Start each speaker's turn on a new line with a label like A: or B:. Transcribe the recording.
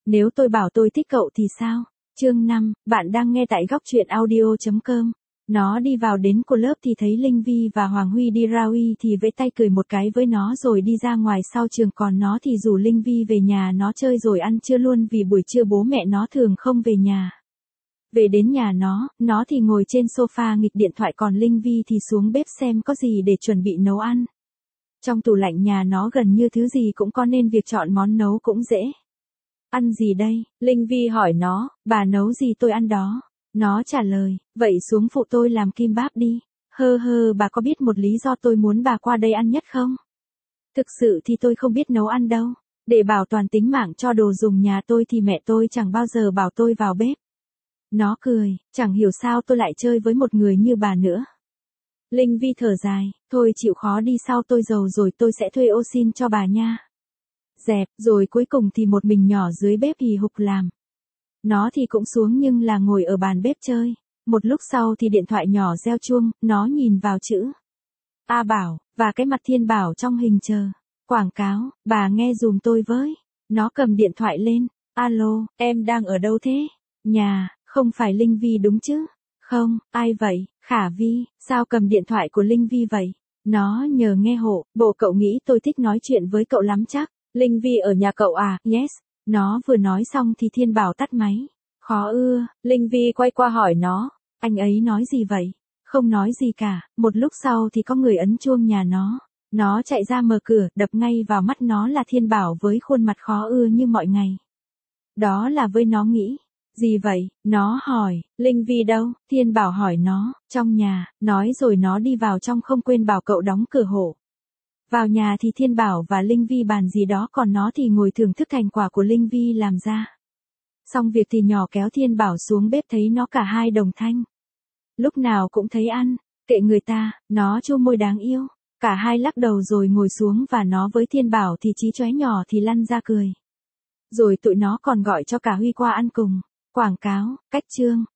A: Nếu tôi bảo tôi thích cậu thì sao? Chương 5, bạn đang nghe tại góc truyện audio.com. Nó đi vào đến cô lớp thì thấy Linh Vi và Hoàng Huy đi ra uy thì vẫy tay cười một cái với nó rồi đi ra ngoài sau trường, còn nó thì rủ Linh Vi về nhà nó chơi rồi ăn trưa luôn vì buổi trưa bố mẹ nó thường không về nhà. Về đến nhà nó thì ngồi trên sofa nghịch điện thoại, còn Linh Vi thì xuống bếp xem có gì để chuẩn bị nấu ăn. Trong tủ lạnh nhà nó gần như thứ gì cũng có nên việc chọn món nấu cũng dễ. Ăn gì đây? Linh Vi hỏi nó, bà nấu gì tôi ăn đó. Nó trả lời, vậy xuống phụ tôi làm kim báp đi. Bà có biết một lý do tôi muốn bà qua đây ăn nhất không? Thực sự thì tôi không biết nấu ăn đâu. Để bảo toàn tính mạng cho đồ dùng nhà tôi thì mẹ tôi chẳng bao giờ bảo tôi vào bếp. Nó cười, chẳng hiểu sao tôi lại chơi với một người như bà nữa. Linh Vi thở dài, thôi chịu khó đi, sau tôi giàu rồi tôi sẽ thuê ô xin cho bà nha. Dẹp, rồi cuối cùng thì một mình nhỏ dưới bếp hì hục làm. Nó thì cũng xuống nhưng là ngồi ở bàn bếp chơi. Một lúc sau thì điện thoại nhỏ reo chuông, nó nhìn vào chữ A Bảo, và cái mặt Thiên Bảo trong hình chờ. Quảng cáo, bà nghe dùm tôi với. Nó cầm điện thoại lên, alo, em đang ở đâu thế? Nhà, không phải Linh Vi đúng chứ? Không, ai vậy? Khả Vi, sao cầm điện thoại của Linh Vi vậy? Nó nhờ nghe hộ, bộ cậu nghĩ tôi thích nói chuyện với cậu lắm chắc. Linh Vi ở nhà cậu à? Yes. Nó vừa nói xong thì Thiên Bảo tắt máy. Khó ưa, Linh Vi quay qua hỏi nó, anh ấy nói gì vậy? Không nói gì cả, một lúc sau thì có người ấn chuông nhà nó. Nó chạy ra mở cửa, đập ngay vào mắt nó là Thiên Bảo với khuôn mặt khó ưa như mọi ngày. Đó là với nó nghĩ. Gì vậy? Nó hỏi, Linh Vi đâu? Thiên Bảo hỏi nó, trong nhà, nói rồi nó đi vào trong không quên bảo cậu đóng cửa hộ. Vào nhà thì Thiên Bảo và Linh Vi bàn gì đó, còn nó thì ngồi thưởng thức thành quả của Linh Vi làm ra. Xong việc thì nhỏ kéo Thiên Bảo xuống bếp, thấy nó cả hai đồng thanh. Lúc nào cũng thấy ăn, kệ người ta, nó chu môi đáng yêu. Cả hai lắc đầu rồi ngồi xuống và nó với Thiên Bảo thì chí chóe, nhỏ thì lăn ra cười. Rồi tụi nó còn gọi cho cả Huy qua ăn cùng. Quảng cáo, cách chương,